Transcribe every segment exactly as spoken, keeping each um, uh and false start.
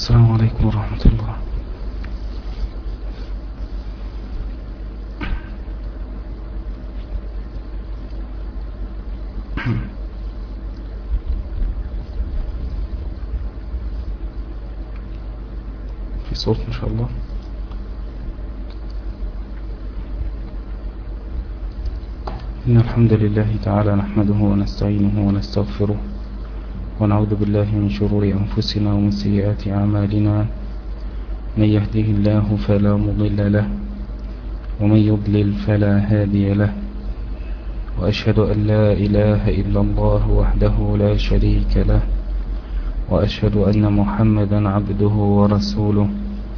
السلام عليكم ورحمة الله. في صوت إن شاء الله. إن الحمد لله تعالى نحمده ونستعينه ونستغفره ونعوذ بالله من شرور أنفسنا ومن سيئات أعمالنا. من يهده الله فلا مضل له ومن يضلل فلا هادي له، وأشهد أن لا إله إلا الله وحده لا شريك له، وأشهد أن محمدا عبده ورسوله.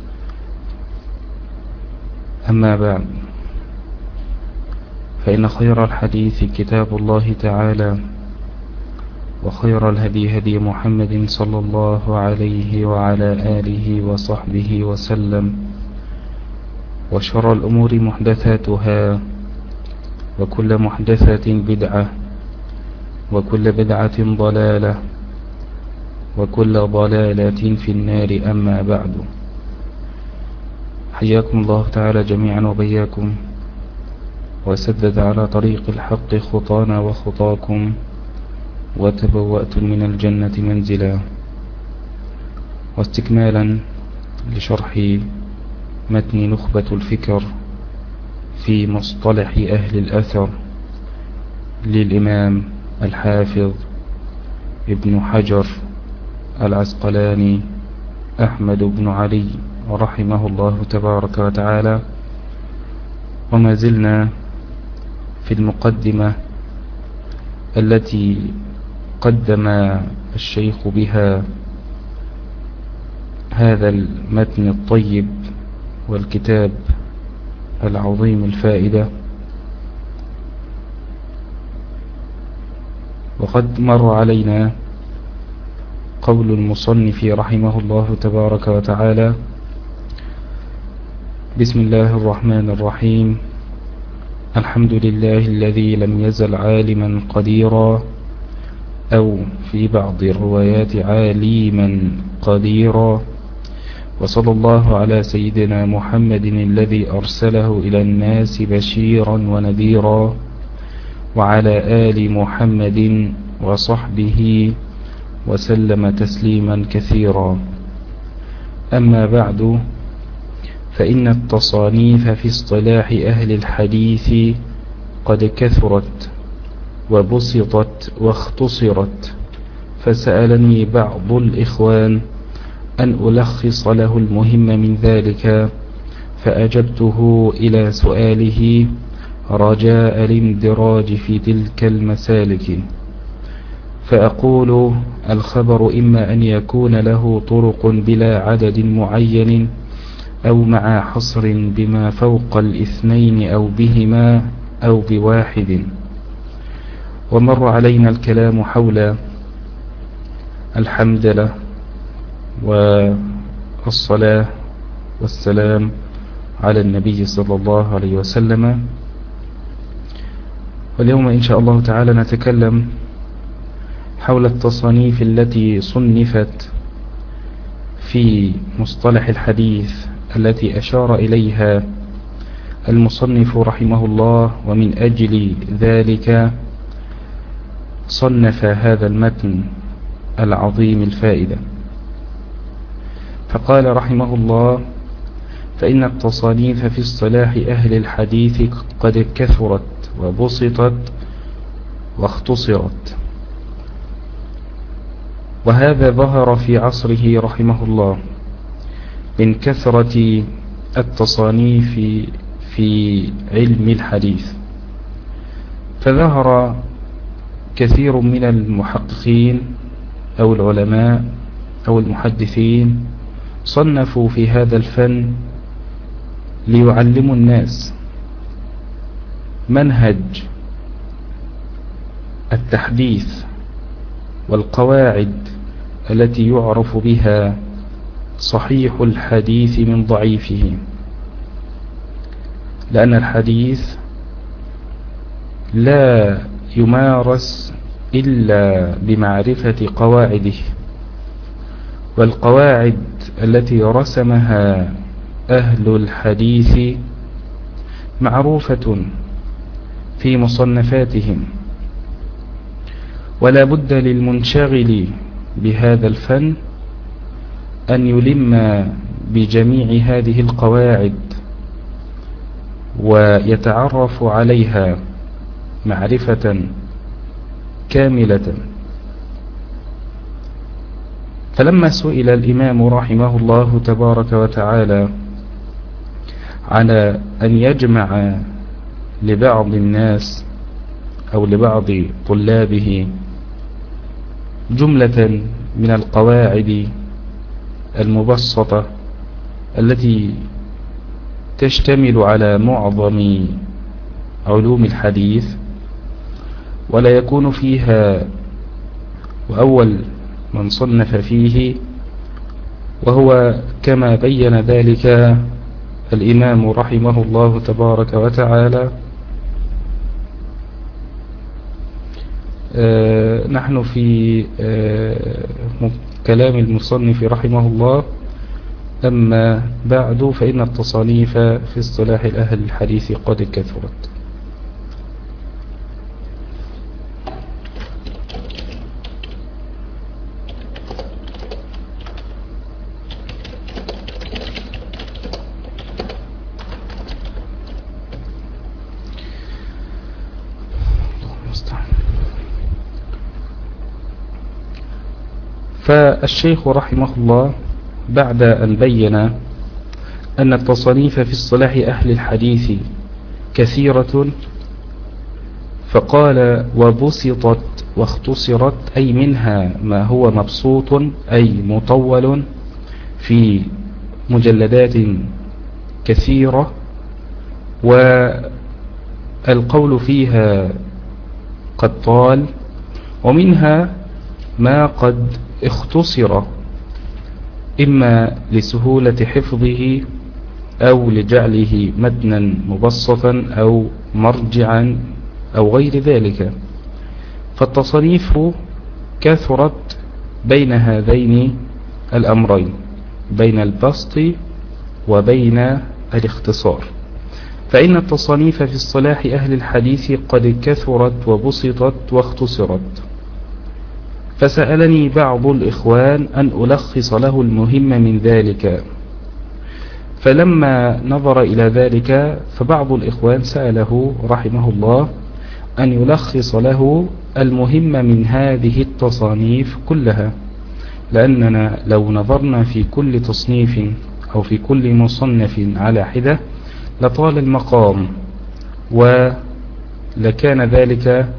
أما بعد، فإن خير الحديث كتاب الله تعالى، وخير الهدي هدي محمد صلى الله عليه وعلى آله وصحبه وسلم، وشر الأمور محدثاتها، وكل محدثة بدعة، وكل بدعة ضلالة، وكل ضلالة في النار. أما بعد، حياكم الله تعالى جميعا وبياكم، وسدد على طريق الحق خطانا وخطاكم، وتبوأتم من الجنة منزلا. واستكمالا لشرح متن نخبة الفكر في مصطلح أهل الأثر للإمام الحافظ ابن حجر العسقلاني أحمد بن علي رحمه الله تبارك وتعالى. وما زلنا في المقدمة التي قدم الشيخ بها هذا المتن الطيب والكتاب العظيم الفائدة. وقد مر علينا قول المصنف رحمه الله تبارك وتعالى: بسم الله الرحمن الرحيم. الحمد لله الذي لم يزل عالما قديرا، أو في بعض الروايات عاليما قديرا، وصلى الله على سيدنا محمد الذي أرسله إلى الناس بشيرا ونذيرا، وعلى آل محمد وصحبه وسلم تسليما كثيرا. أما بعد، فإن التصانيف في اصطلاح أهل الحديث قد كثرت وبسطت واختصرت، فسألني بعض الإخوان أن ألخص له المهم من ذلك، فأجبته إلى سؤاله رجاء الاندراج في تلك المسالك. فأقول: الخبر إما أن يكون له طرق بلا عدد معين، أو مع حصر بما فوق الاثنين، أو بهما، أو بواحد. ومر علينا الكلام حول الحمدلله والصلاة والسلام على النبي صلى الله عليه وسلم. واليوم إن شاء الله تعالى نتكلم حول التصانيف التي صنفت في مصطلح الحديث، التي أشار إليها المصنف رحمه الله، ومن أجل ذلك صنف هذا المتن العظيم الفائدة. فقال رحمه الله: فإن التصانيف في اصطلاح أهل الحديث قد كثرت وبسطت واختصرت. وهذا ظهر في عصره رحمه الله من كثرة التصانيف في علم الحديث، فظهر كثير من المحققين أو العلماء أو المحدثين صنفوا في هذا الفن ليعلموا الناس منهج التحديث والقواعد التي يعرف بها صحيح الحديث من ضعيفه، لأن الحديث لا يمارس إلا بمعرفة قواعده والقواعد التي رسمها أهل الحديث معروفة في مصنفاتهم، ولا بد للمنشغل بهذا الفن أن يلم بجميع هذه القواعد ويتعرف عليها معرفة كاملة. فلما سئل الإمام رحمه الله تبارك وتعالى على أن يجمع لبعض الناس أو لبعض طلابه جملة من القواعد المبسطة التي تشتمل على معظم علوم الحديث، ولا يكون فيها وأول من صنف فيه وهو كما بين ذلك الإمام رحمه الله تبارك وتعالى. آه نحن في آه كلام المصنف رحمه الله. أما بعد فإن التصانيف في اصطلاح أهل الحديث قد كثرت. فالشيخ رحمه الله بعد أن بين أن التصانيف في اصطلاح أهل الحديث كثيرة، فقال وبسطت واختصرت، أي منها ما هو مبسوط أي مطول في مجلدات كثيرة، والقول فيها قد طال، ومنها ما قد اختصر إما لسهولة حفظه أو لجعله متنا مبسطا أو مرجعا أو غير ذلك. فالتصانيف كثرت بين هذين الأمرين، بين البسط وبين الاختصار. فإن التصانيف في اصطلاح أهل الحديث قد كثرت وبسطت واختصرت. فسألني بعض الإخوان أن ألخص له المهم من ذلك، فلما نظر إلى ذلك فبعض الإخوان سأله رحمه الله أن يلخص له المهم من هذه التصانيف كلها، لأننا لو نظرنا في كل تصنيف أو في كل مصنف على حدة لطال المقام، ولكان ذلك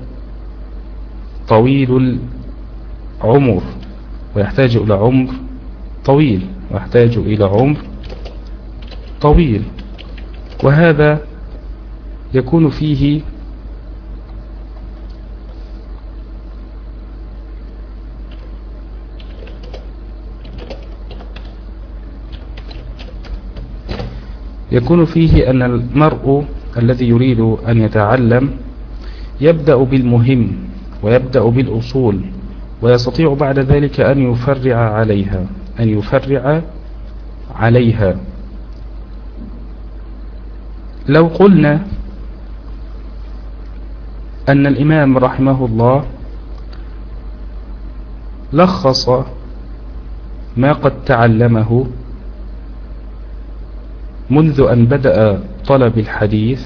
طويل عمر، ويحتاج إلى عمر طويل ويحتاج إلى عمر طويل وهذا يكون فيه يكون فيه أن المرء الذي يريد أن يتعلم يبدأ بالمهم ويبدأ بالأصول، ويستطيع بعد ذلك أن يفرع عليها أن يفرع عليها. لو قلنا أن الإمام رحمه الله لخص ما قد تعلمه منذ أن بدأ طلب الحديث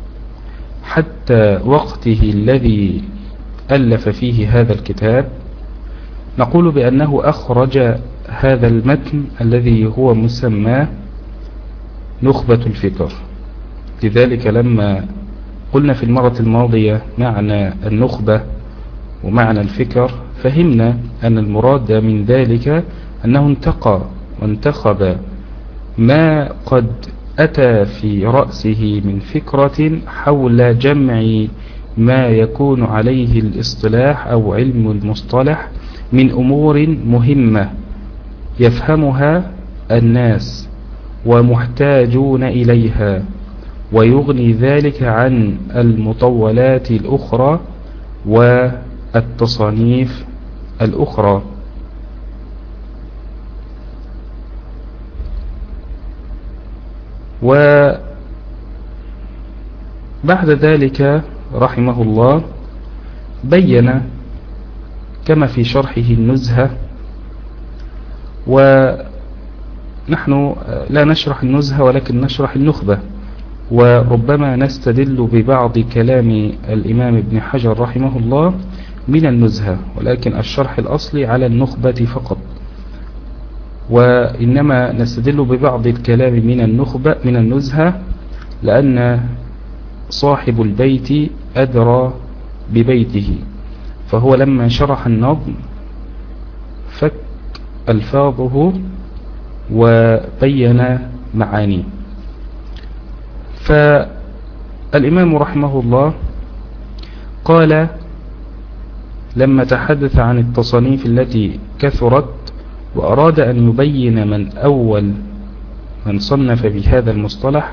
حتى وقته الذي ألف فيه هذا الكتاب، نقول بأنه أخرج هذا المتن الذي هو مسمى نخبة الفكر. لذلك لما قلنا في المرة الماضية معنى النخبة ومعنى الفكر، فهمنا أن المراد من ذلك أنه انتقى وانتخب ما قد أتى في رأسه من فكرة حول جمع ما يكون عليه الاصطلاح أو علم المصطلح من أمور مهمة يفهمها الناس ومحتاجون إليها، ويغني ذلك عن المطولات الأخرى والتصانيف الأخرى. وبعد ذلك رحمه الله بين كما في شرحه النزهة، ونحن لا نشرح النزهة ولكن نشرح النخبة، وربما نستدل ببعض كلام الإمام ابن حجر رحمه الله من النزهة، ولكن الشرح الأصلي على النخبة فقط، وإنما نستدل ببعض الكلام من النخبة من النزهة لأن صاحب البيت أدرى ببيته، فهو لما شرح النظم فك ألفاظه وبين معانيه. فالإمام رحمه الله قال لما تحدث عن التصانيف التي كثرت وأراد أن يبين من أول من صنف بهذا المصطلح،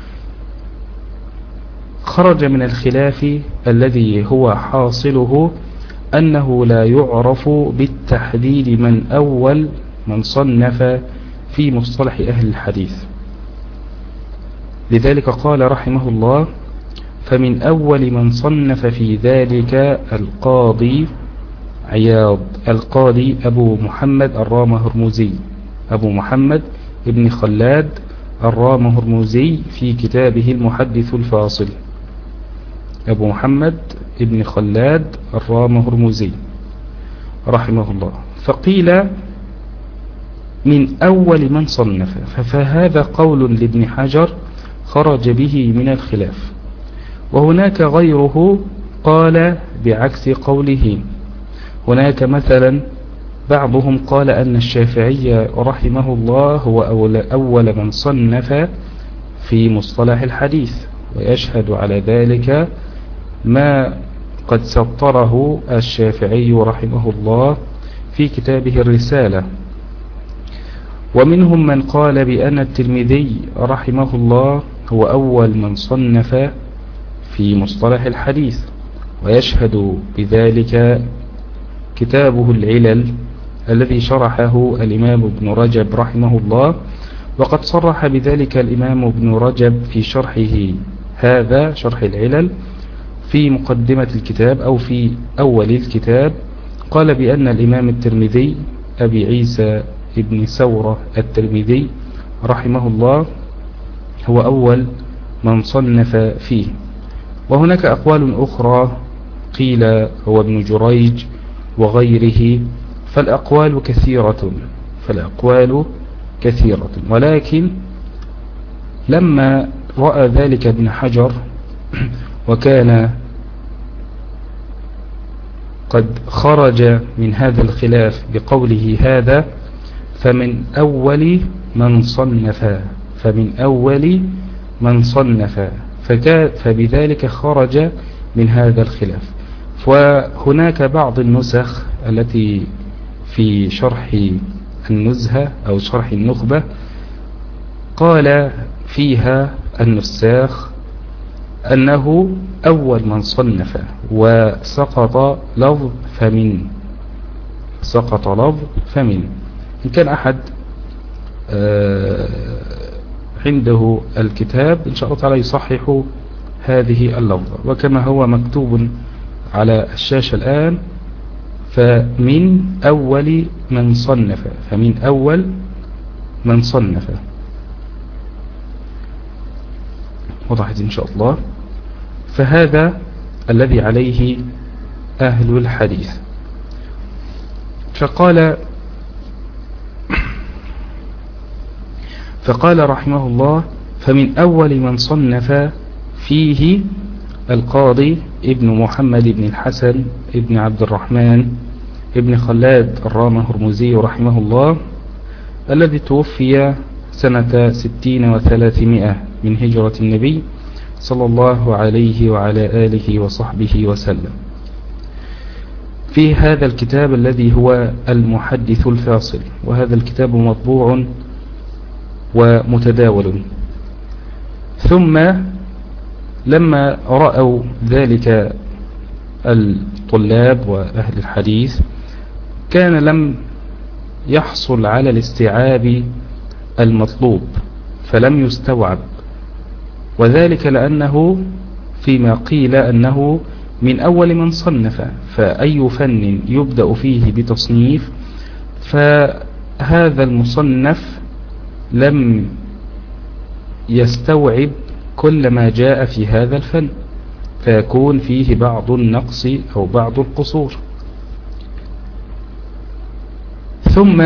خرج من الخلاف الذي هو حاصله أنه لا يعرف بالتحديد من أول من صنف في مصطلح أهل الحديث. لذلك قال رحمه الله: فمن أول من صنف في ذلك القاضي عياض، القاضي أبو محمد الرامة هرمزي، أبو محمد ابن خلاد الرامة هرمزي في كتابه المحدث الفاصل، أبو محمد ابن خلاد الرامة هرمزي رحمه الله. فقيل من أول من صنف، فهذا قول لابن حجر خرج به من الخلاف، وهناك غيره قال بعكس قوله. هناك مثلا بعضهم قال أن الشافعي رحمه الله هو أول من صنف في مصطلح الحديث، ويشهد على ذلك ما قد سطره الشافعي رحمه الله في كتابه الرسالة. ومنهم من قال بأن الترمذي رحمه الله هو أول من صنف في مصطلح الحديث، ويشهد بذلك كتابه العلل الذي شرحه الإمام ابن رجب رحمه الله، وقد صرح بذلك الإمام ابن رجب في شرحه هذا، شرح العلل، في مقدمة الكتاب أو في أول الكتاب، قال بأن الإمام الترمذي أبي عيسى ابن ثورة الترمذي رحمه الله هو أول من صنف فيه. وهناك أقوال أخرى قيل هو ابن جريج وغيره، فالأقوال كثيرة فالأقوال كثيرة ولكن لما رأى ذلك ابن حجر وكان قد خرج من هذا الخلاف بقوله هذا، فمن أول من صنف فمن أول من صنف فبذلك خرج من هذا الخلاف. وهناك بعض النسخ التي في شرح النزهة أو شرح النخبة قال فيها النساخ أنه أول من صنف، وسقط لفظ فمن، سقط لفظ فمن. إن كان أحد عنده الكتاب إن شاء الله تعالى يصحح هذه اللفظة، وكما هو مكتوب على الشاشة الآن: فمن أول من صنف، فمن أول من صنف. وضحت إن شاء الله. فهذا الذي عليه أهل الحديث. فقال فقال رحمه الله: فمن أول من صنف فيه القاضي ابن محمد بن الحسن ابن عبد الرحمن ابن خلاد الرامة هرمزي رحمه الله، الذي توفي سنة ستين وثلاثمائة من هجرة النبي صلى الله عليه وعلى آله وصحبه وسلم، في هذا الكتاب الذي هو المحدث الفاصل. وهذا الكتاب مطبوع ومتداول. ثم لما رأوا ذلك الطلاب وأهل الحديث كان لم يحصل على الاستيعاب المطلوب، فلم يستوعب وذلك لأنه فيما قيل أنه من أول من صنف، فأي فن يبدأ فيه بتصنيف فهذا المصنف لم يستوعب كل ما جاء في هذا الفن، فيكون فيه بعض النقص أو بعض القصور. ثم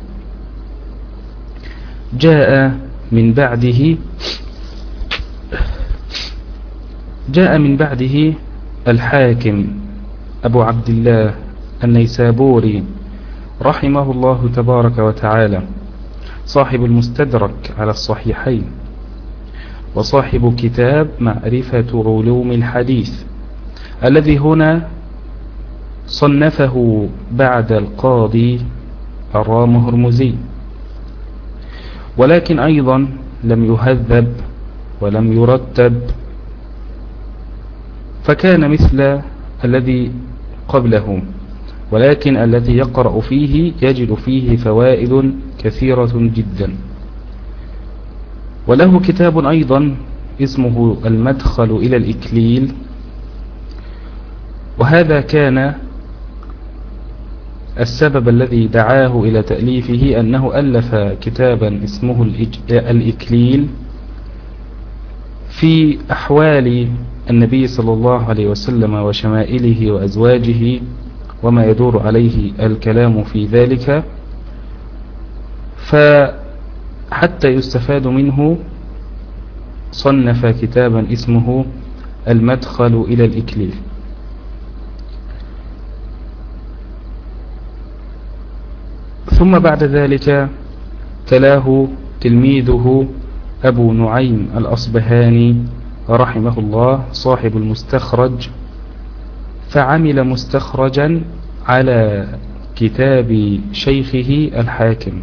جاء من بعده جاء من بعده الحاكم أبو عبد الله النيسابوري رحمه الله تبارك وتعالى، صاحب المستدرك على الصحيحين، وصاحب كتاب معرفة علوم الحديث، الذي هنا صنفه بعد القاضي الرام هرمزي، ولكن أيضا لم يهذب ولم يرتب، فكان مثل الذي قبله، ولكن الذي يقرأ فيه يجد فيه فوائد كثيرة جدا. وله كتاب أيضا اسمه المدخل إلى الإكليل، وهذا كان السبب الذي دعاه إلى تأليفه أنه ألف كتابا اسمه الإكليل في أحوال النبي صلى الله عليه وسلم وشمائله وأزواجه وما يدور عليه الكلام في ذلك، فحتى يستفاد منه صنف كتابا اسمه المدخل إلى الإكليل. ثم بعد ذلك تلاه تلميذه أبو نعيم الأصبهاني رحمه الله صاحب المستخرج، فعمل مستخرجا على كتاب شيخه الحاكم،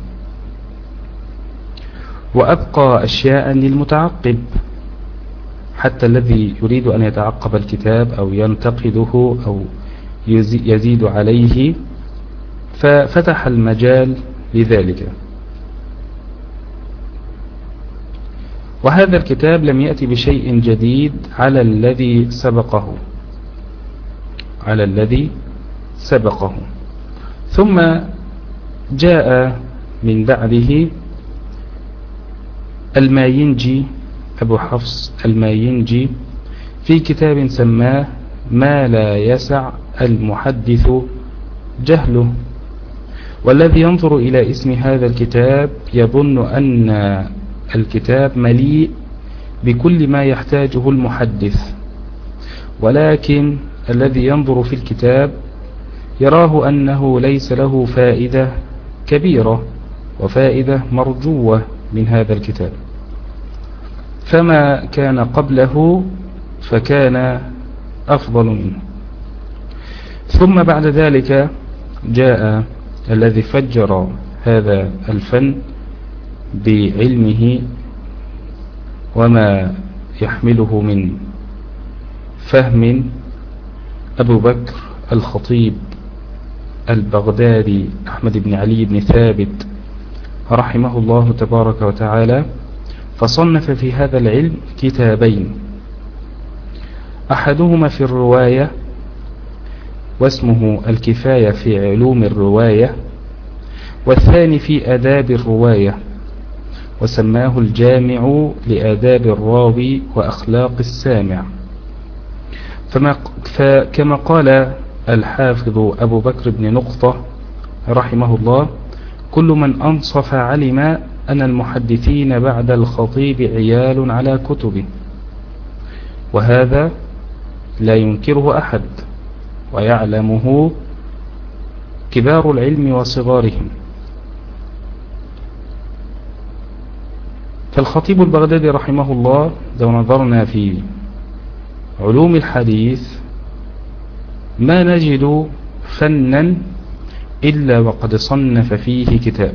وأبقى أشياء للمتعقب، حتى الذي يريد أن يتعقب الكتاب أو ينتقده أو يزيد عليه، ففتح المجال لذلك. وهذا الكتاب لم يأتي بشيء جديد على الذي سبقه على الذي سبقه ثم جاء من بعده الماينجي أبو حفص الماينجي في كتاب سماه ما لا يسع المحدث جهله، والذي ينظر إلى اسم هذا الكتاب يظن أن الكتاب مليء بكل ما يحتاجه المحدث، ولكن الذي ينظر في الكتاب يراه أنه ليس له فائدة كبيرة وفائدة مرجوة من هذا الكتاب، فما كان قبله فكان أفضل منه. ثم بعد ذلك جاء الذي فجر هذا الفن بعلمه وما يحمله من فهم، أبو بكر الخطيب البغدادي أحمد بن علي بن ثابت رحمه الله تبارك وتعالى، فصنف في هذا العلم كتابين، أحدهما في الرواية واسمه الكفاية في علوم الرواية، والثاني في آداب الرواية وسماه الجامع لآداب الراوي وأخلاق السامع. فما فكما قال الحافظ أبو بكر بن نقطة رحمه الله: كل من أنصف علم أن المحدثين بعد الخطيب عيال على كتبه، وهذا لا ينكره أحد ويعلمه كبار العلم وصغارهم. فالخطيب البغدادي رحمه الله لو نظرنا في علوم الحديث ما نجد فنا إلا وقد صنف فيه كتاب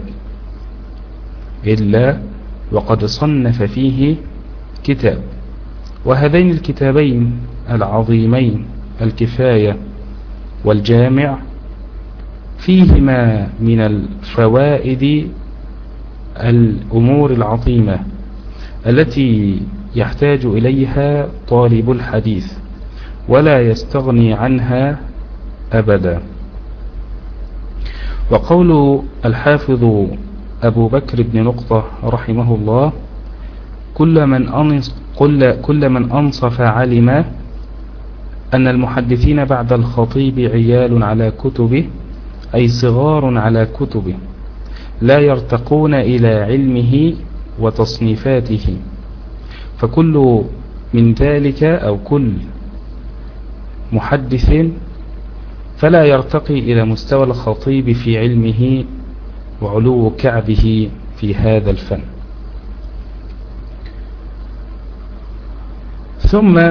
إلا وقد صنف فيه كتاب وهذين الكتابين العظيمين الكفاية والجامع فيهما من الفوائد الأمور العظيمة التي يحتاج إليها طالب الحديث ولا يستغني عنها أبدا. وقول الحافظ أبو بكر بن نقطة رحمه الله: كل من أنص كل, كل من أنصف علم أن المحدثين بعد الخطيب عيال على كتبه، أي صغار على كتبه، لا يرتقون إلى علمه وتصنيفاته، فكل من ذلك أو كل محدث فلا يرتقي إلى مستوى الخطيب في علمه وعلو كعبه في هذا الفن. ثم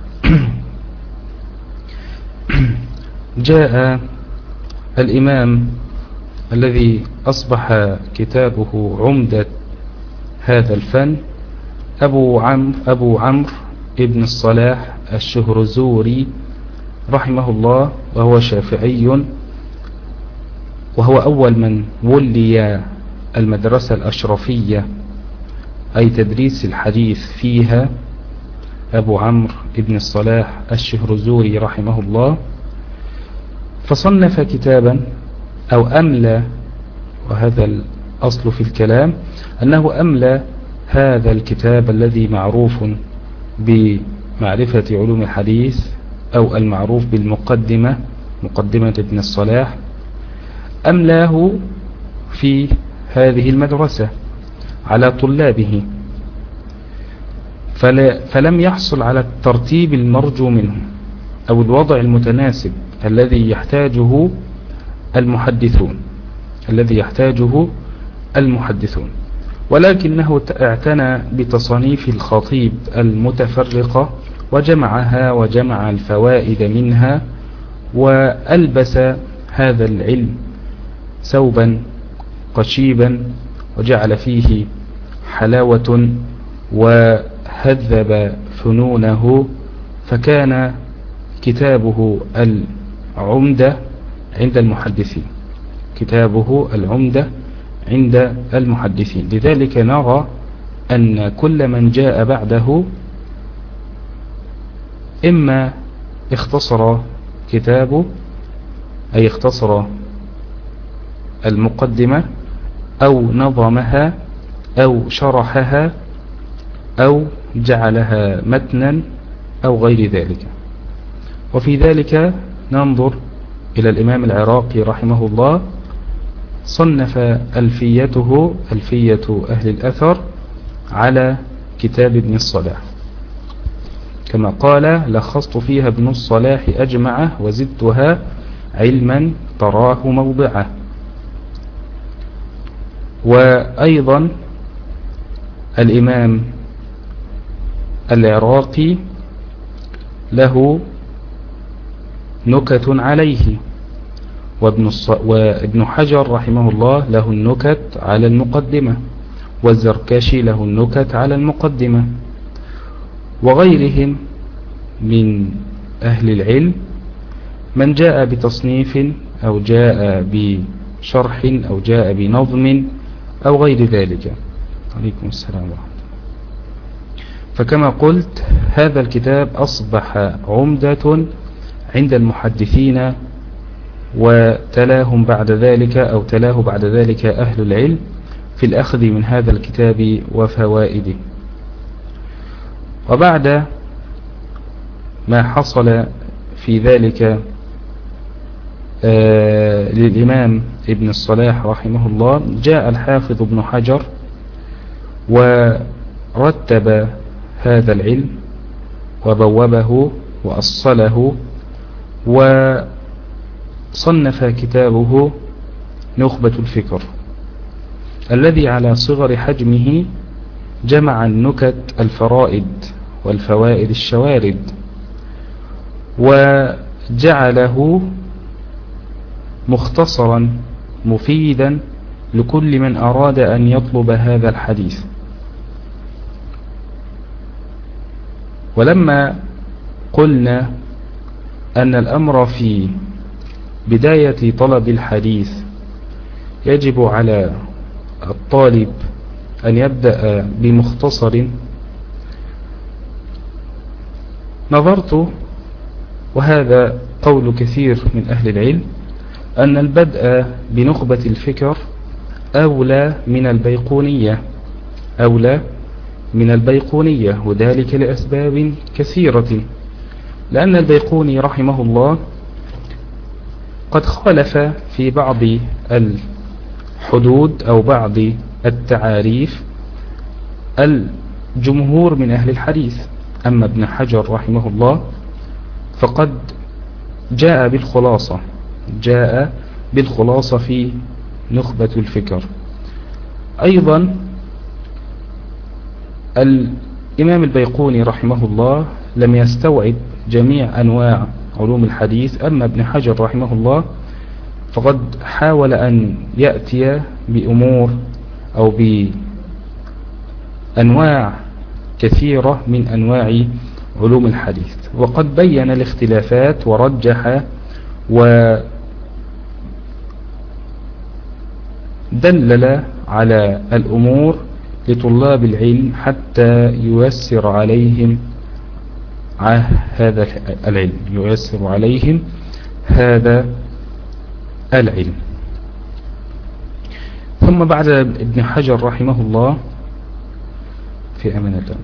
جاء الإمام الذي أصبح كتابه عمدة هذا الفن، أبو عمرو أبو عمرو ابن الصلاح الشهرزوري رحمه الله، وهو شافعي، وهو أول من ولي المدرسة الأشرفية أي تدريس الحديث فيها، أبو عمرو ابن الصلاح الشهرزوري رحمه الله. فصنف كتابا أو أملى، وهذا الأصل في الكلام أنه أملى هذا الكتاب الذي معروف بمعرفة علوم الحديث أو المعروف بالمقدمة، مقدمة ابن الصلاح، أملاه في هذه المدرسة على طلابه، فلم يحصل على الترتيب المرجو منه أو الوضع المتناسب الذي يحتاجه المحدثون الذي يحتاجه المحدثون ولكنه اعتنى بتصانيف الخطيب المتفرقة وجمعها وجمع الفوائد منها، وألبس هذا العلم ثوبا قشيبا وجعل فيه حلاوة وهذب فنونه، فكان كتابه العمدة عند المحدثين كتابه العمدة عند المحدثين لذلك نرى أن كل من جاء بعده إما اختصر كتابه، أي اختصر المقدمة، أو نظمها، أو شرحها، أو جعلها متنا، أو غير ذلك. وفي ذلك ننظر إلى الإمام العراقي رحمه الله، صنف ألفيته ألفية أهل الأثر على كتاب ابن الصلاح، كما قال: لخصت فيها ابن الصلاح أجمعه وزدتها علما تراه موضعه. وأيضا الإمام العراقي له نكت عليه، وابن, الص... وابن حجر رحمه الله له النكت على المقدمة، والزركشي له النكت على المقدمة، وغيرهم من أهل العلم من جاء بتصنيف أو جاء بشرح أو جاء بنظم أو غير ذلك. عليكم السلام ورحمة الله. فكما قلت هذا الكتاب أصبح عمدة عند المحدثين، وتلاهم بعد ذلك أو تلاه بعد ذلك أهل العلم في الأخذ من هذا الكتاب وفوائده. وبعد ما حصل في ذلك آه للإمام ابن الصلاح رحمه الله، جاء الحافظ ابن حجر ورتب هذا العلم وبوبه وأصله، وصنف كتابه نخبة الفكر، الذي على صغر حجمه جمع النكت الفرائد والفوائد الشوارد، وجعله مختصرا مفيدا لكل من أراد أن يطلب هذا الحديث. ولما قلنا أن الأمر في بداية طلب الحديث يجب على الطالب أن يبدأ بمختصر، نظرت، وهذا قول كثير من أهل العلم، أن البدء بنخبة الفكر أولى من البيقونية أولى من البيقونية وذلك لأسباب كثيرة. لأن البيقوني رحمه الله قد خالف في بعض الحدود أو بعض التعاريف الجمهور من أهل الحديث. أما ابن حجر رحمه الله فقد جاء بالخلاصة جاء بالخلاصة في نخبة الفكر. أيضا الإمام البيقوني رحمه الله لم يستوعب جميع أنواع علوم الحديث. أما ابن حجر رحمه الله فقد حاول أن يأتي بأمور أو بأنواع كثيرة من أنواع علوم الحديث، وقد بين الاختلافات ورجح ودلل على الأمور لطلاب العلم حتى ييسر عليهم هذا العلم ييسر عليهم هذا العلم. ثم بعد ابن حجر رحمه الله في أمان الله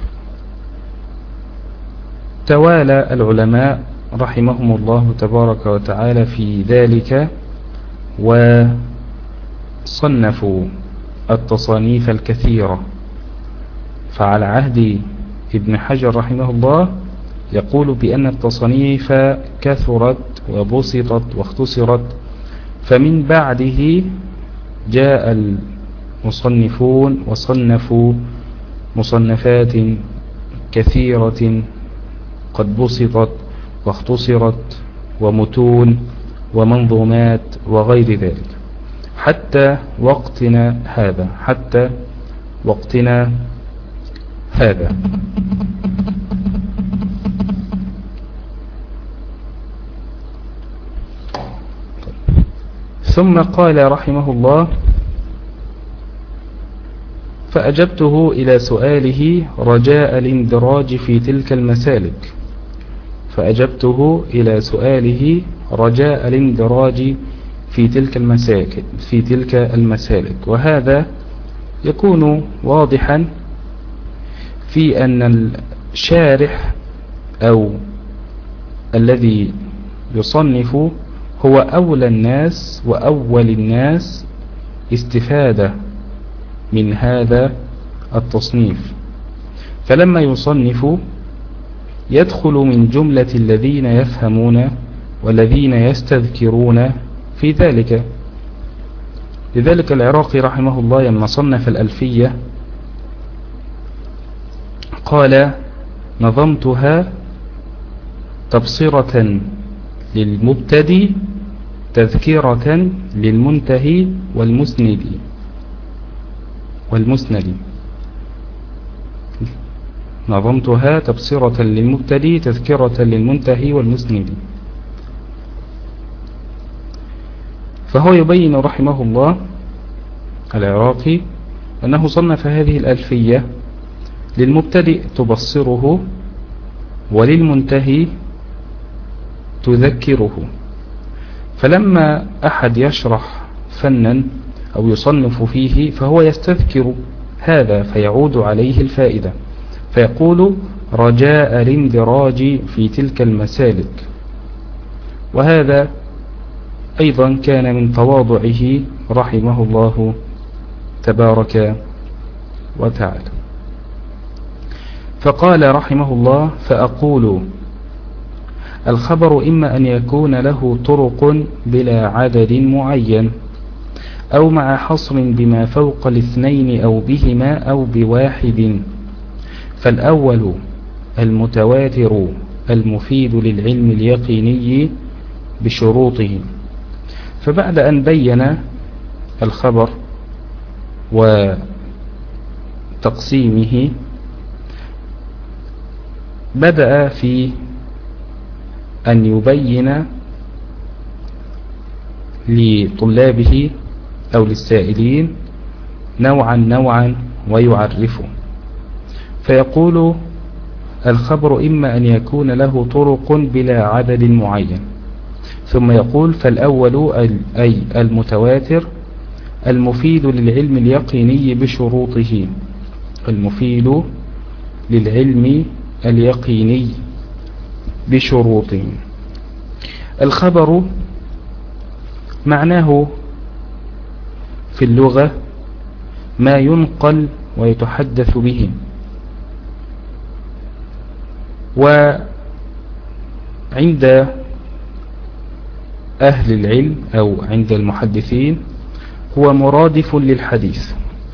توالى العلماء رحمهم الله تبارك وتعالى في ذلك وصنفوا التصانيف الكثيرة. فعلى عهد ابن حجر رحمه الله يقول بأن التصانيف كثرت وبسطت واختصرت، فمن بعده جاء المصنفون وصنفوا مصنفات كثيرة قد بسطت واختصرت ومتون ومنظومات وغير ذلك حتى وقتنا هذا حتى وقتنا هذا. ثم قال رحمه الله: فأجبته إلى سؤاله رجاء الاندراج في تلك المسالك فأجبته إلى سؤاله رجاء الاندراج في تلك المسالك في تلك المسالك وهذا يكون واضحا في أن الشارح أو الذي يصنف هو أولى الناس وأول الناس استفادة من هذا التصنيف. فلما يصنف يدخل من جملة الذين يفهمون والذين يستذكرون في ذلك. لذلك العراقي رحمه الله لما صنف الألفية قال: نظمتها تبصرة للمبتدي تذكرة للمنتهي والمسند والمسند نظمتها تبصرة للمبتدي تذكرة للمنتهي والمسند. فهو يبين رحمه الله العراقي أنه صنف هذه الألفية للمبتدئ تبصره وللمنتهي تذكره. فلما أحد يشرح فنا أو يصنف فيه فهو يستذكر هذا فيعود عليه الفائدة، فيقول رجاء الاندراج في تلك المسالك. وهذا أيضا كان من تواضعه رحمه الله تبارك وتعالى. فقال رحمه الله: فأقول الخبر إما أن يكون له طرق بلا عدد معين أو مع حصر بما فوق الاثنين أو بهما أو بواحد، فالأول المتواتر المفيد للعلم اليقيني بشروطه. فبعد أن بين الخبر وتقسيمه بدأ في أن يبين لطلابه أو للسائلين نوعا نوعا ويعرفه. فيقول: الخبر إما أن يكون له طرق بلا عدد معين. ثم يقول فالأول أي المتواتر المفيد للعلم اليقيني بشروطه، المفيد للعلم اليقيني بشروطه. الخبر معناه في اللغة ما ينقل ويتحدث به، وعند أهل العلم أو عند المحدثين هو مرادف للحديث،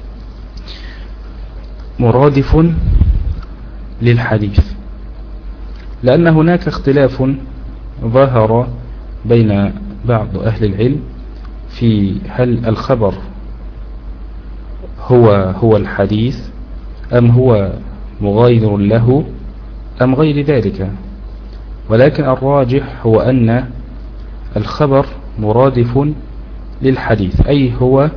مرادف للحديث، لأن هناك اختلاف ظهر بين بعض أهل العلم في هل الخبر هو هو الحديث أم هو مغاير له أم غير ذلك، ولكن الراجح هو أن الخبر مرادف للحديث، أي هو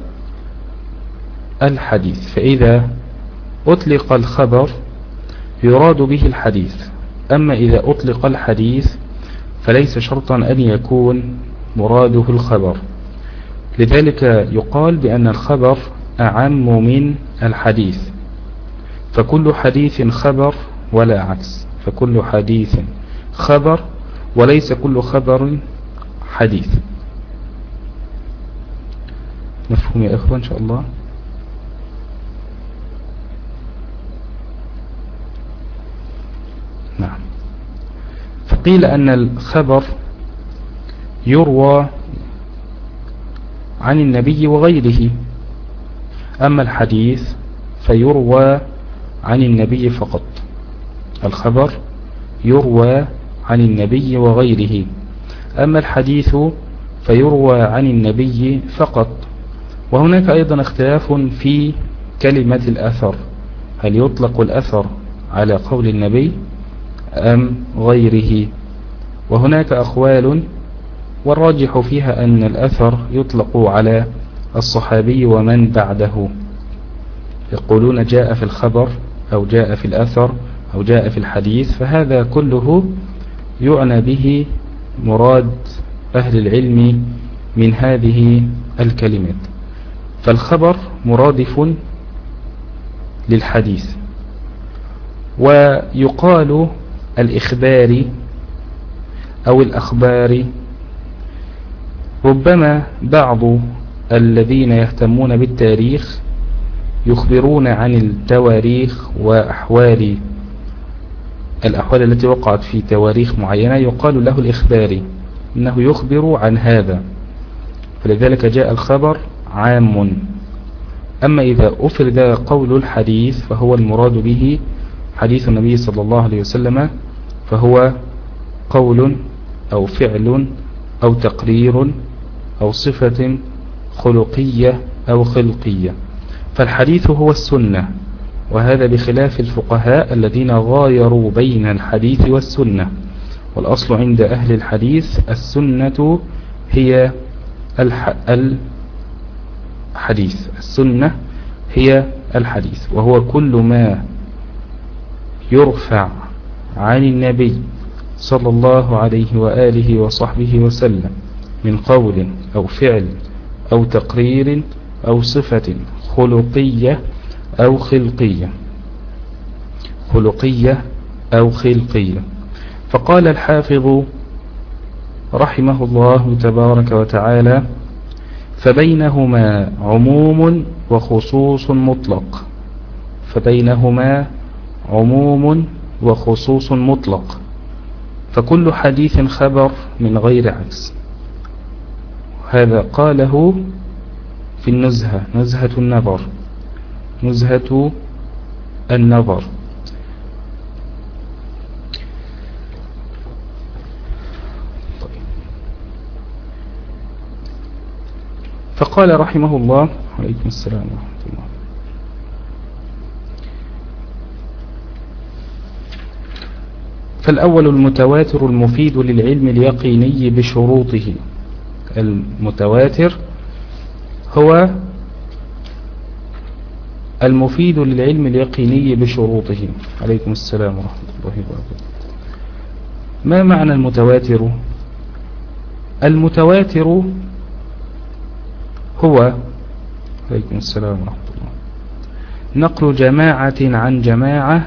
الحديث. فإذا أطلق الخبر يراد به الحديث، أما إذا أطلق الحديث فليس شرطا أن يكون مراده الخبر. لذلك يقال بأن الخبر أعم من الحديث، فكل حديث خبر ولا عكس، فكل حديث خبر وليس كل خبر حديث. مفهوم يا أخوة إن شاء الله؟ نعم. فقيل أن الخبر يروى عن النبي وغيره، أما الحديث فيروى عن النبي فقط. الخبر يروى عن النبي وغيره، أما الحديث فيروى عن النبي فقط. وهناك أيضا اختلاف في كلمة الأثر، هل يطلق الأثر على قول النبي أم غيره؟ وهناك أقوال، والراجح فيها أن الأثر يطلق على الصحابي ومن بعده. يقولون جاء في الخبر أو جاء في الأثر أو جاء في الحديث، فهذا كله يعنى به مراد أهل العلم من هذه الكلمات. فالخبر مرادف للحديث. ويقال الإخبار أو الأخبار، ربما بعض الذين يهتمون بالتاريخ يخبرون عن التواريخ وأحوال الأحوال التي وقعت في تواريخ معينة، يقال له الإخباري، إنه يخبر عن هذا، فلذلك جاء الخبر عام. أما إذا أفرد قول الحديث فهو المراد به حديث النبي صلى الله عليه وسلم، فهو قول أو فعل أو تقرير أو صفة خلقية أو خلقية. فالحديث هو السنة، وهذا بخلاف الفقهاء الذين غايروا بين الحديث والسنة. والأصل عند أهل الحديث السنة هي الحديث، السنة هي الحديث، وهو كل ما يرفع عن النبي صلى الله عليه وآله وصحبه وسلم من قول أو فعل أو تقرير أو صفة خلقية أو خلقية، خلقية أو خلقية. فقال الحافظ رحمه الله تبارك وتعالى: فبينهما عموم وخصوص مطلق، فبينهما عموم وخصوص مطلق، فكل حديث خبر من غير عكس. هذا قاله في النزهة، نزهة النظر، نزهة النظر. فقال رحمه الله: عليكم السلام ورحمة الله. فالأول المتواتر المفيد للعلم اليقيني بشروطه. المتواتر هو المفيد للعلم اليقيني بشروطه. عليكم السلام ورحمة الله وبركاته. ما معنى المتواتر؟ المتواتر هو عليكم السلام ورحمة الله نقل جماعة عن جماعة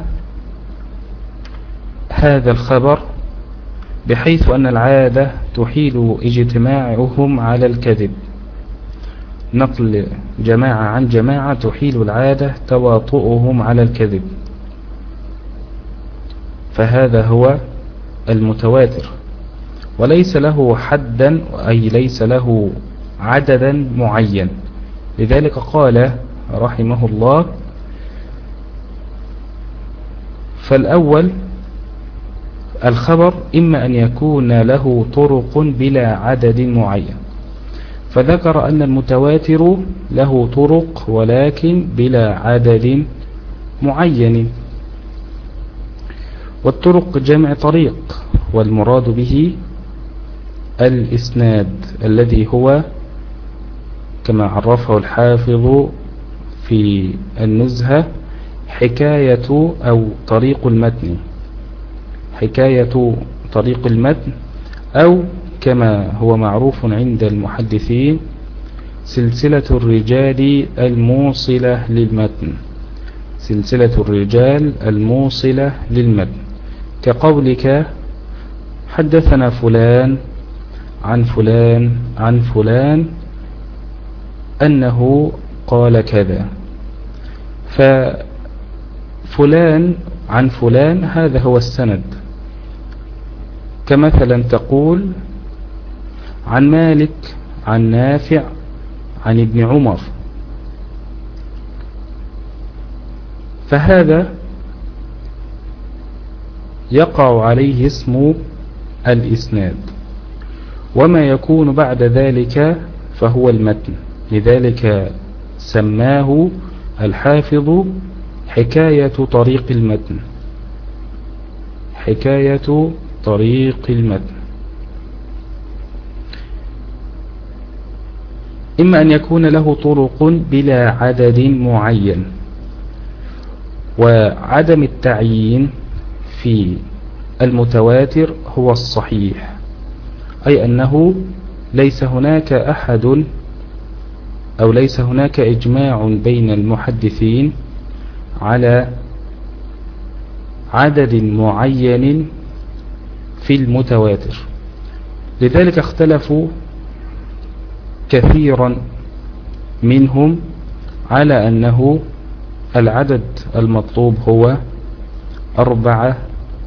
هذا الخبر بحيث أن العادة تحيل اجتماعهم على الكذب. نقل جماعة عن جماعة تحيل العادة تواطؤهم على الكذب، فهذا هو المتواتر، وليس له حدا أي ليس له عددا معين. لذلك قال رحمه الله: فالأول الخبر إما أن يكون له طرق بلا عدد معين، فذكر أن المتواتر له طرق ولكن بلا عدد معين. والطرق جمع طريق، والمراد به الإسناد الذي هو كما عرفه الحافظ في النزهة حكاية أو طريق المتن، حكاية طريق المتن، أو كما هو معروف عند المحدثين سلسلة الرجال الموصلة للمتن، سلسلة الرجال الموصلة للمتن، كقولك حدثنا فلان عن فلان عن فلان أنه قال كذا، ففلان عن فلان هذا هو السند. كمثلا تقول عن مالك عن نافع عن ابن عمر، فهذا يقع عليه اسم الإسناد، وما يكون بعد ذلك فهو المتن. لذلك سماه الحافظ حكاية طريق المتن، حكاية طريق المتن. إما أن يكون له طرق بلا عدد معين، وعدم التعيين في المتواتر هو الصحيح، أي أنه ليس هناك أحد أو ليس هناك إجماع بين المحدثين على عدد معين في المتواتر. لذلك اختلفوا كثيرا منهم على أنه العدد المطلوب هو أربعة،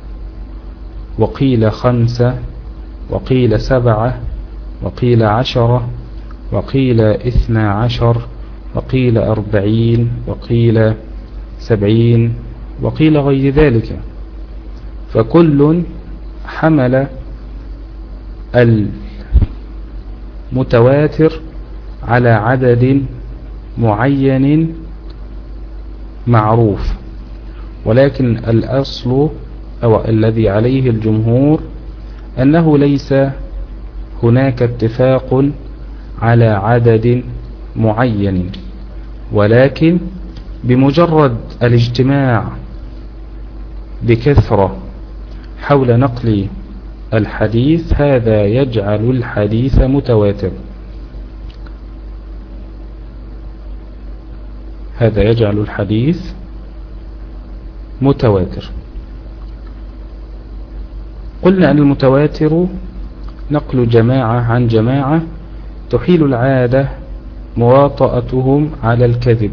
وقيل خمسة، وقيل سبعة، وقيل عشرة، وقيل اثنا عشر، وقيل أربعين، وقيل سبعين، وقيل غير ذلك. فكل حمل المتواتر على عدد معين معروف، ولكن الأصل أو الذي عليه الجمهور أنه ليس هناك اتفاق على عدد معين، ولكن بمجرد الاجتماع بكثرة حول نقل الحديث هذا يجعل الحديث متواتر، هذا يجعل الحديث متواتر. قلنا أن المتواتر نقل جماعة عن جماعة تحيل العادة مواطأتهم على الكذب،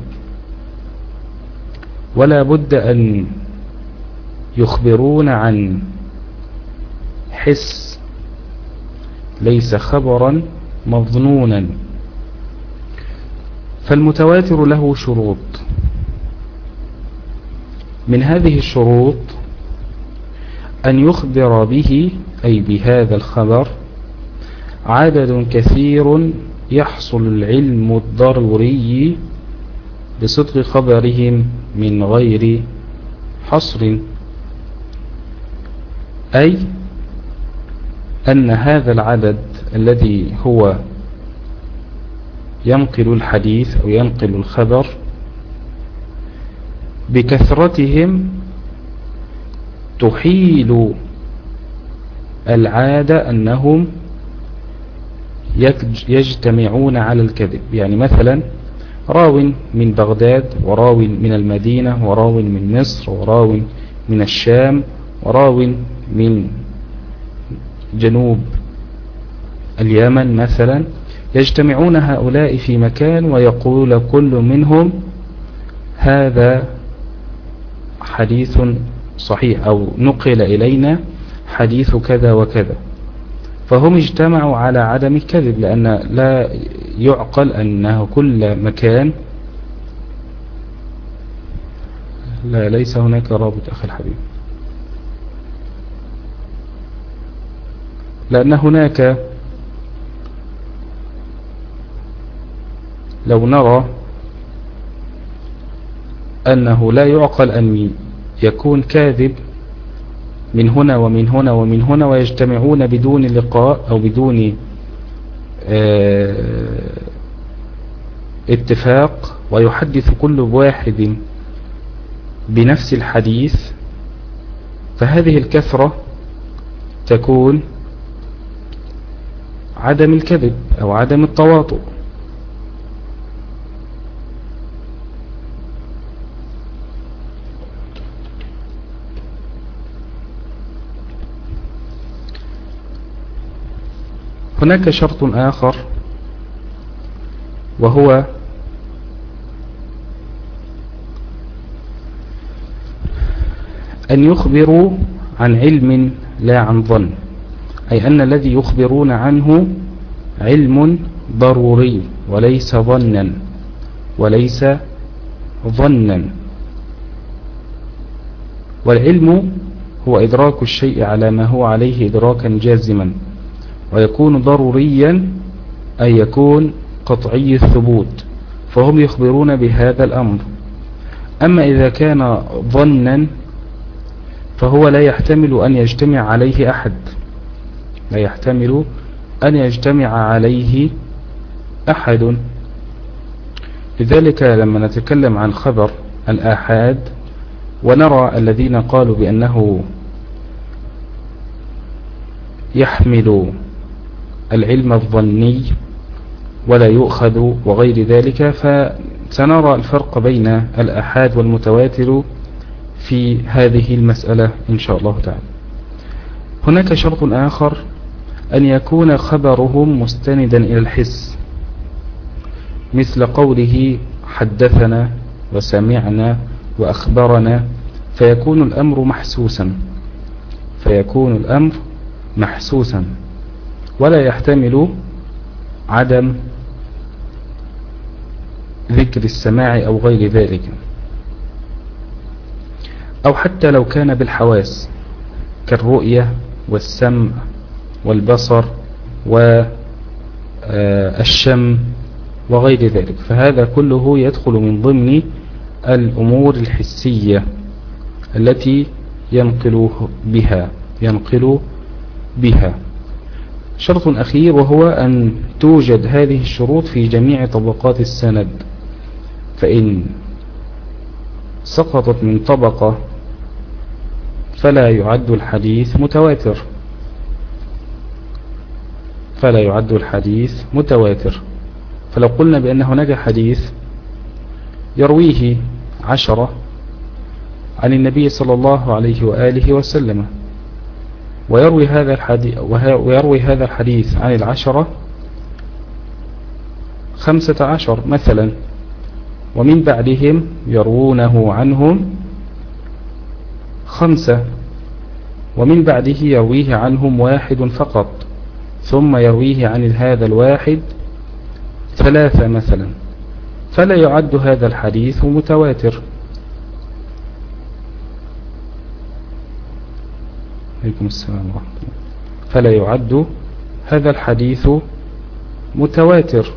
ولا بد أن يخبرون عن حس ليس خبرا مظنونا. فالمتواتر له شروط، من هذه الشروط أن يخبر به أي بهذا الخبر عدد كثير يحصل العلم الضروري بصدق خبرهم من غير حصر، أي أن هذا العدد الذي هو ينقل الحديث أو ينقل الخبر بكثرتهم تحيل العادة أنهم يجتمعون على الكذب. يعني مثلا راو من بغداد، وراو من المدينة، وراو من مصر، وراو من الشام، وراو من جنوب اليمن مثلا، يجتمعون هؤلاء في مكان ويقول كل منهم هذا حديث صحيح، أو نقل إلينا حديث كذا وكذا. فهم اجتمعوا على عدم الكذب، لأن لا يعقل أنه كل مكان. لا، ليس هناك رابط أخي الحبيب، لأن هناك لو نرى أنه لا يعقل أن يكون كاذب من هنا ومن هنا ومن هنا ويجتمعون بدون لقاء أو بدون اتفاق، ويحدث كل واحد بنفس الحديث، فهذه الكثرة تكون عدم الكذب أو عدم التواطؤ. هناك شرط آخر، وهو أن يخبروا عن علم لا عن ظن، أي أن الذي يخبرون عنه علم ضروري وليس ظنا وليس ظنا. والعلم هو إدراك الشيء على ما هو عليه إدراكا جازما، ويكون ضروريا أي يكون قطعي الثبوت، فهم يخبرون بهذا الأمر. أما إذا كان ظنا فهو لا يحتمل أن يجتمع عليه أحد، لا يحتمل أن يجتمع عليه أحد. لذلك لما نتكلم عن خبر الآحاد ونرى الذين قالوا بأنه يحمل العلم الظني ولا يؤخذ وغير ذلك، فسنرى الفرق بين الآحاد والمتواتر في هذه المسألة إن شاء الله تعالى. هناك شرط آخر، أن يكون خبرهم مستندا إلى الحس، مثل قوله حدثنا وسمعنا وأخبرنا، فيكون الأمر محسوسا فيكون الأمر محسوسا ولا يحتمل عدم ذكر السماع أو غير ذلك. أو حتى لو كان بالحواس كالرؤية والسمع والبصر والشم وغير ذلك، فهذا كله يدخل من ضمن الأمور الحسية التي ينقل بها ينقل بها شرط أخير، وهو أن توجد هذه الشروط في جميع طبقات السند، فإن سقطت من طبقة فلا يعد الحديث متواتر فلا يعد الحديث متواتر. فلو قلنا بأن هناك حديث يرويه عشرة عن النبي صلى الله عليه وآله وسلم، ويروي هذا الحديث ويروي هذا الحديث عن العشرة خمسة عشر مثلا، ومن بعدهم يروونه عنهم خمسة، ومن بعده يرويه عنهم واحد فقط، ثم يرويه عن هذا الواحد ثلاثة مثلا، فلا يعد هذا الحديث متواتر. عليكم السلام ورحمة الله. فلا يعد هذا الحديث متواتر،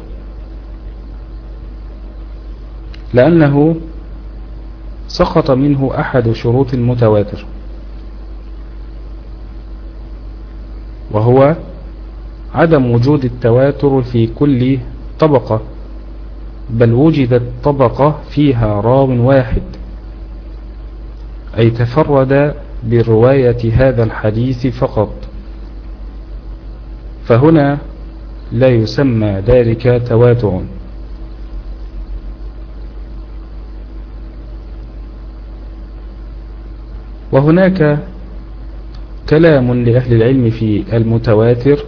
لأنه سقط منه أحد شروط المتواتر، وهو عدم وجود التواتر في كل طبقة، بل وجدت طبقة فيها راو واحد أي تفرد برواية هذا الحديث فقط، فهنا لا يسمى ذلك تواتر. وهناك كلام لأهل العلم في المتواتر،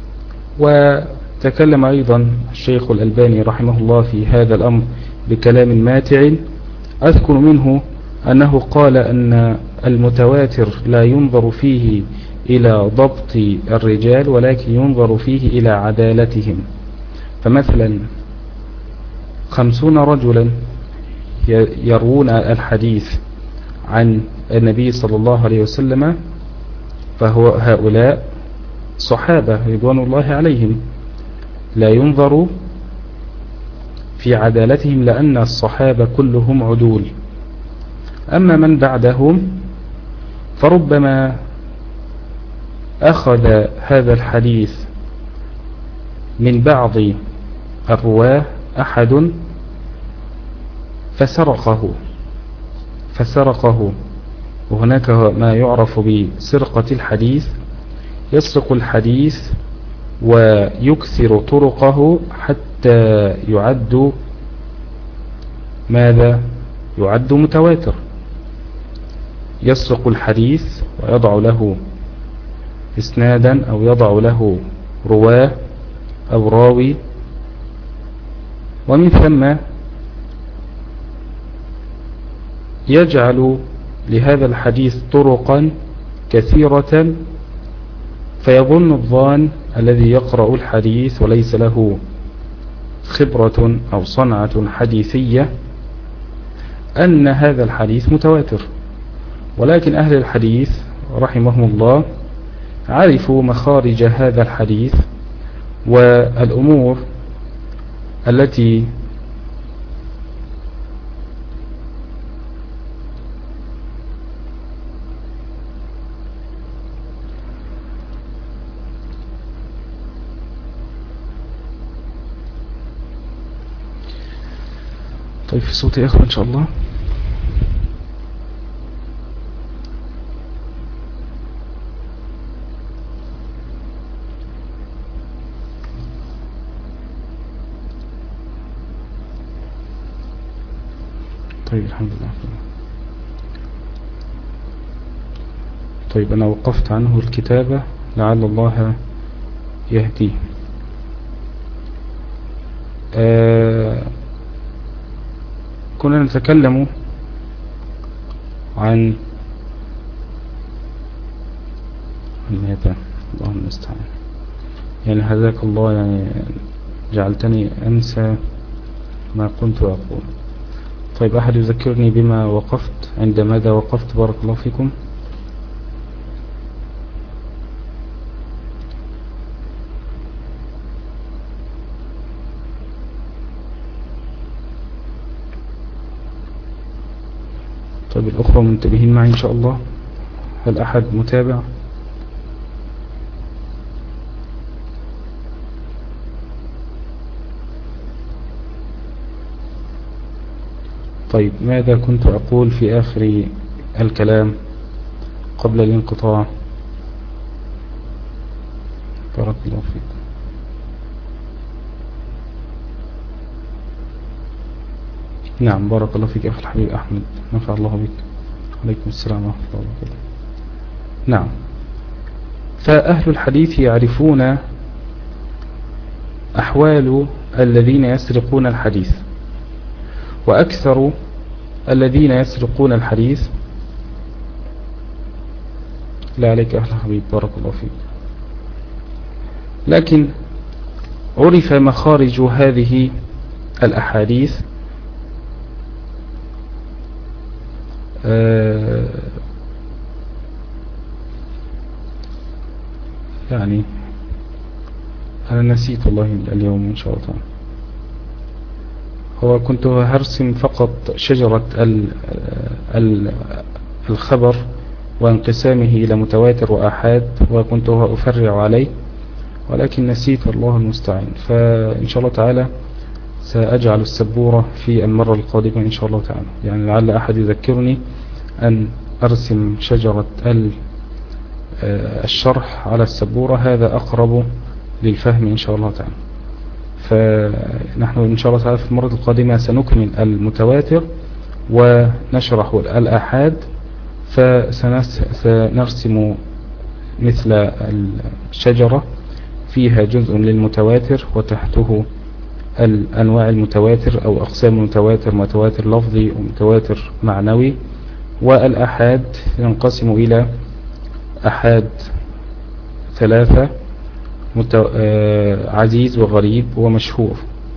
وتكلم أيضا الشيخ الألباني رحمه الله في هذا الأمر بكلام ماتع. أذكر منه أنه قال أن المتواتر لا ينظر فيه إلى ضبط الرجال، ولكن ينظر فيه إلى عدالتهم. فمثلا خمسون رجلا يروون الحديث عن النبي صلى الله عليه وسلم، فهو هؤلاء صحابة رضوان الله عليهم، لا ينظر في عدالتهم لأن الصحابة كلهم عدول. أما من بعدهم فربما أخذ هذا الحديث من بعض الرواه أحد فسرقه فسرقه وهناك ما يعرف بسرقة الحديث، يسرق الحديث ويكثر طرقه حتى يعد ماذا؟ يعد متواتر. يسرق الحديث ويضع له إسنادا أو يضع له رواه أو راوي، ومن ثم يجعل لهذا الحديث طرقا كثيرة، فيظن الظان الذي يقرأ الحديث وليس له خبرة أو صنعة حديثية أن هذا الحديث متواتر. ولكن أهل الحديث رحمهم الله عرفوا مخارج هذا الحديث والأمور التي طيب في صوتي يا أخوة إن شاء الله. طيب الحمد لله. طيب أنا وقفت عنه الكتابة لعل الله يهديه. آه كنا نتكلم عن ماذا؟ الله المستعان. يعني هداك الله، يعني جعلتني أنسى ما كنت أقول. طيب أحد يذكرني بما وقفت، عند ماذا وقفت؟ بارك الله فيكم. طيب الأخرى منتبهين معي إن شاء الله؟ هل أحد متابع؟ طيب ماذا كنت أقول في آخر الكلام قبل الانقطاع؟ بارك الله فيك. نعم بارك الله فيك أخي الحبيب أحمد، نفع الله بك. عليكم السلام ورحمة الله وبركاته. نعم، فأهل الحديث يعرفون أحوال الذين يسرقون الحديث، وأكثر الذين يسرقون الحديث لا عليك أهل الحبيب بارك الله فيك. لكن عرف مخارج هذه الأحاديث آه يعني أنا نسيت والله اليوم إن شاء الله. هو كنت هرسم فقط شجرة ال ال الخبر وانقسامه إلى متواتر وآحاد، وكنت أفرع عليه، ولكن نسيت الله المستعان. فإن شاء الله تعالى سأجعل السبورة في المرة القادمة إن شاء الله تعالى، يعني لعل أحد يذكرني أن أرسم شجرة الشرح على السبورة، هذا أقرب للفهم إن شاء الله تعالى. فنحن إن شاء الله تعالى في المرة القادمة سنكمل المتواتر ونشرح الآحاد، فسنرسم مثل الشجرة فيها جزء للمتواتر وتحته الأنواع المتواتر أو أقسام المتواتر، متواتر لفظي ومتواتر معنوي. والآحاد ينقسم إلى أحاد ثلاثة، عزيز وغريب ومشهور،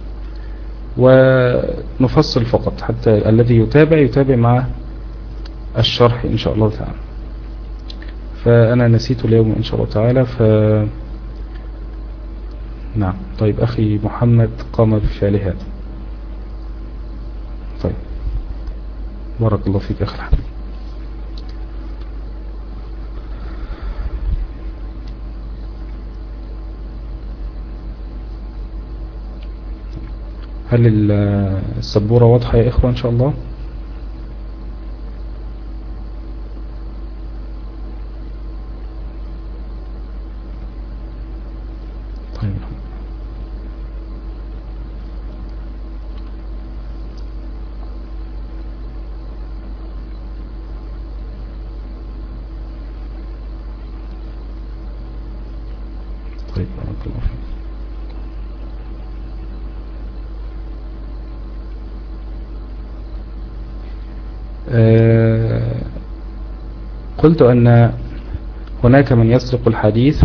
ونفصل فقط حتى الذي يتابع يتابع مع الشرح إن شاء الله تعالى. فأنا نسيت اليوم إن شاء الله تعالى. ف نعم طيب، أخي محمد قام بفعل هذا. طيب بارك الله فيك أخي الحبيب. هل السبورة واضحة يا إخوة إن شاء الله؟ طيب طيب بارك الله فيك. أه قلت أن هناك من يسرق الحديث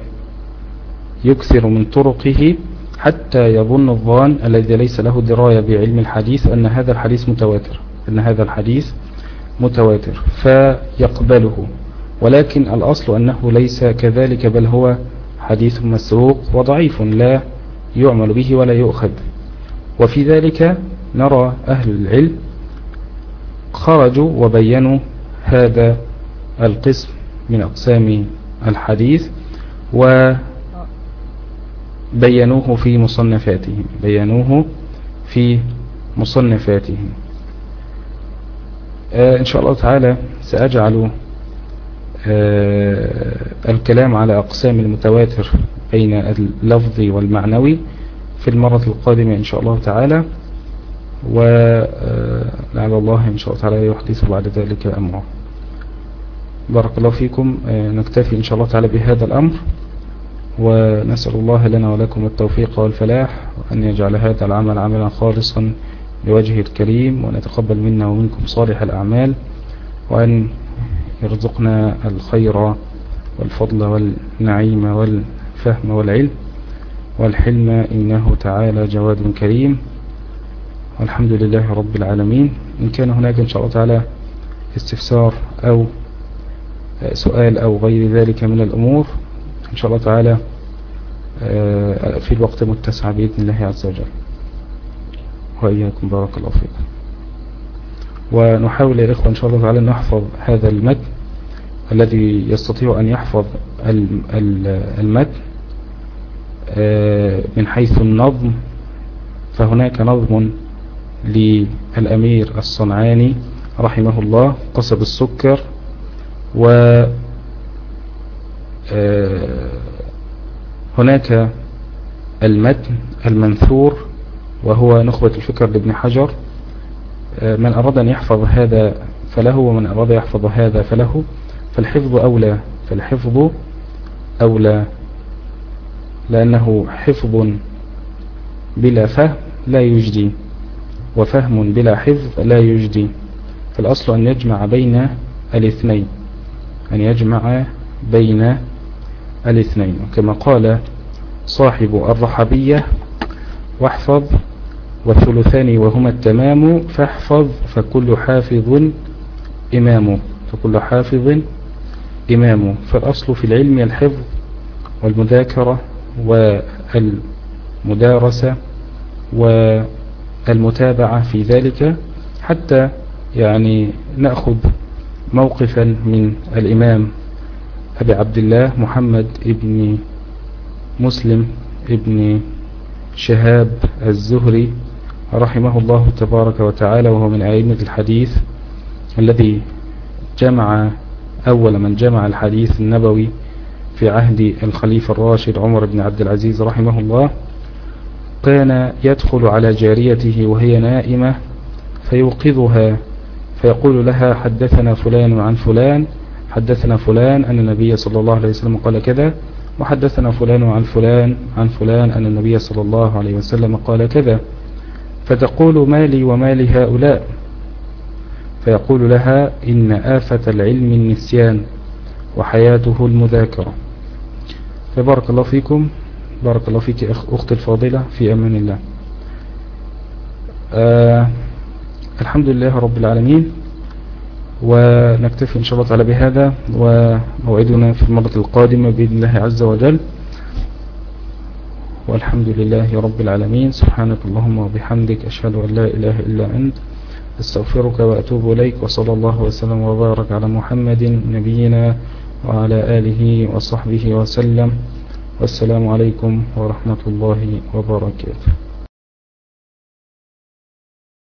ويكثر من طرقه حتى يظن الظان الذي ليس له دراية بعلم الحديث أن هذا الحديث متواتر أن هذا الحديث متواتر فيقبله، ولكن الأصل أنه ليس كذلك، بل هو حديث مسروق وضعيف لا يعمل به ولا يؤخذ. وفي ذلك نرى أهل العلم خرجوا وبينوا هذا القسم من أقسام الحديث وبينوه في مصنفاتهم بينوه في مصنفاتهم آه إن شاء الله تعالى سأجعل آه الكلام على أقسام المتواتر بين اللفظي والمعنوي في المرة القادمة إن شاء الله تعالى، ولعل الله إن شاء الله تعالى يحدث بعد ذلك أمره. بارك الله فيكم. نكتفي إن شاء الله تعالى بهذا الأمر، ونسأل الله لنا ولكم التوفيق والفلاح، وأن يجعل هذا العمل عملا خالصا لوجهه الكريم، وأن يتقبل منا ومنكم صالح الأعمال، وأن يرزقنا الخير والفضل والنعيم والفهم والعلم والحلم، إنه تعالى جواد كريم. والحمد لله رب العالمين. إن كان هناك إن شاء الله تعالى استفسار أو سؤال أو غير ذلك من الأمور إن شاء الله تعالى في الوقت متسع بإذن الله عز وجل. وإياكم بارك الله فيكم. ونحاول يا إخوة إن شاء الله تعالى نحفظ هذا المتن، الذي يستطيع أن يحفظ المتن من حيث النظم، فهناك نظم للأمير الصنعاني رحمه الله قصب السكر، و هناك المتن المنثور وهو نخبة الفكر لابن حجر. من أراد أن يحفظ هذا فله، ومن أراد يحفظ هذا فله، فالحفظ أولى فالحفظ أولى لأنه حفظ بلا فهم لا يجدي، وفهم بلا حفظ لا يجدي. فالأصل أن يجمع بين الاثنين أن يجمع بين الاثنين كما قال صاحب الرحبية: واحفظ والثلثان وهما التمام، فاحفظ فكل حافظ إمام فكل حافظ إمام. فالأصل في العلم الحفظ والمذاكرة والمدارسة والمتابعة في ذلك، حتى يعني نأخذ موقفا من الإمام أبي عبد الله محمد ابن مسلم ابن شهاب الزهري رحمه الله تبارك وتعالى، وهو من أئمة الحديث الذي جمع أول من جمع الحديث النبوي في عهد الخليفة الراشد عمر بن عبد العزيز رحمه الله، كان يدخل على جاريته وهي نائمة فيوقظها فيقول لها حدثنا فلان عن فلان، حدثنا فلان أن النبي صلى الله عليه وسلم قال كذا، وحدثنا فلان عن فلان عن فلان أن النبي صلى الله عليه وسلم قال كذا. فتقول ما لي وما لهؤلاء؟ فيقول لها إن آفة العلم النسيان وحياته المذاكرة. فبارك الله فيكم، بارك الله فيك أختي الفاضلة، في أمان الله. آه الحمد لله رب العالمين، ونكتفي إن شاء الله تعالى بهذا، وموعدنا في المرة القادمة بإذن الله عز وجل. والحمد لله رب العالمين. سبحانك اللهم وبحمدك، أشهد أن لا إله إلا أنت، استغفرك وأتوب إليك، وصلى الله وسلم وبارك على محمد نبينا وعلى آله وصحبه وسلم. والسلام عليكم ورحمة الله وبركاته.